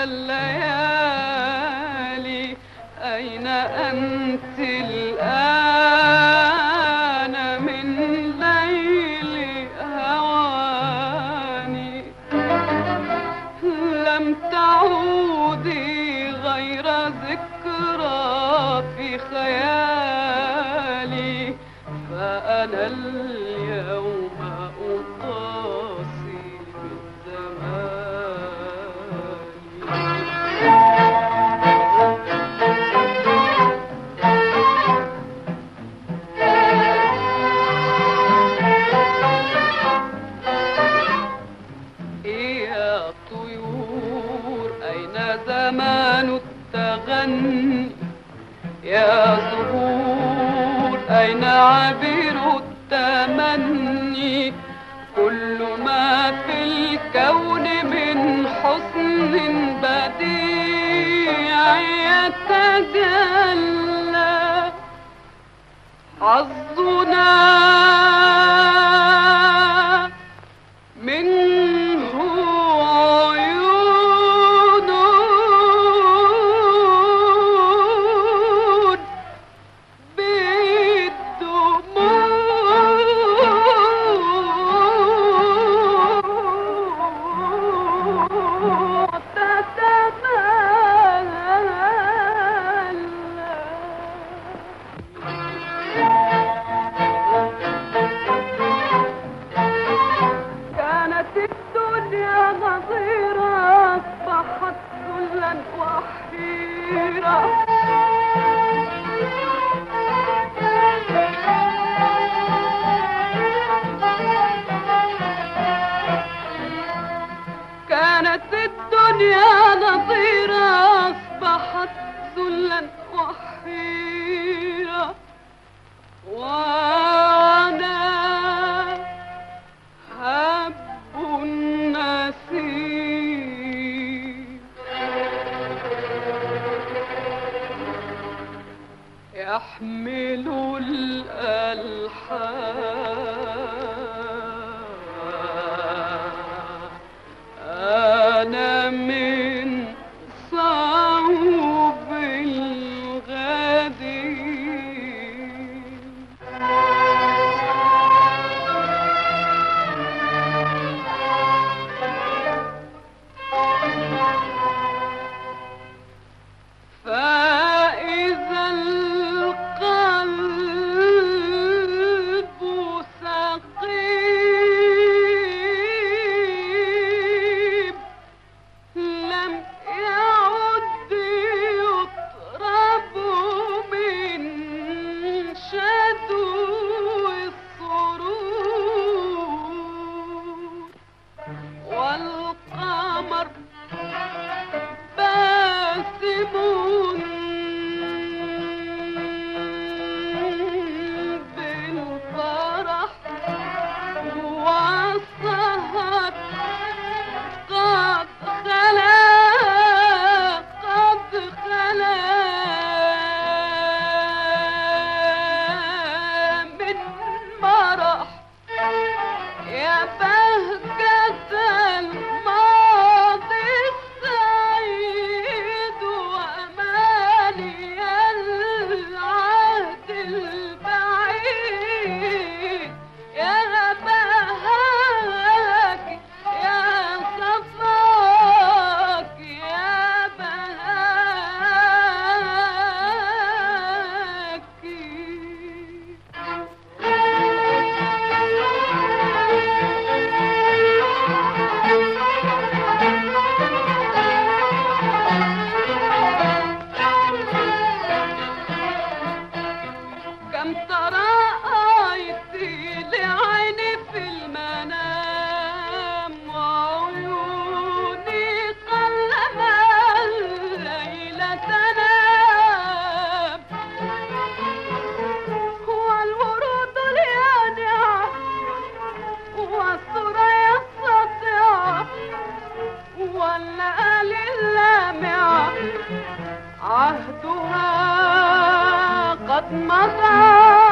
الليالي أين أنت الآن من ليل هواني؟ لم تعودي غير ذكرى في خيالي، فأنا اليوم أقاسي زمان التغني يا زهور، أين عبير التمني؟ كل ما في الكون من حسن بديع يتجلى. حظنا منه كانت الدنيا نظيرة أصبحت ذلا وحيرة، وأنا هب النسيم يحمل الألحان. أنا من صعوب الغدير فإذا القلب سقيم لم يعد يطرب من شدو السرور، والقمر باسم بالفرح، والسهر قد خلا من مرح. يا بهجة الماضي السعيد وأماني العهد البعيد، يا بهاك يا صفاك يا بهاكي. كم تراءيت لعيني في المنام، وعيوني قلما الليل تنام، والورود اليانعة والثريا الساطعة والليالي اللامعة عهدها قد مضى.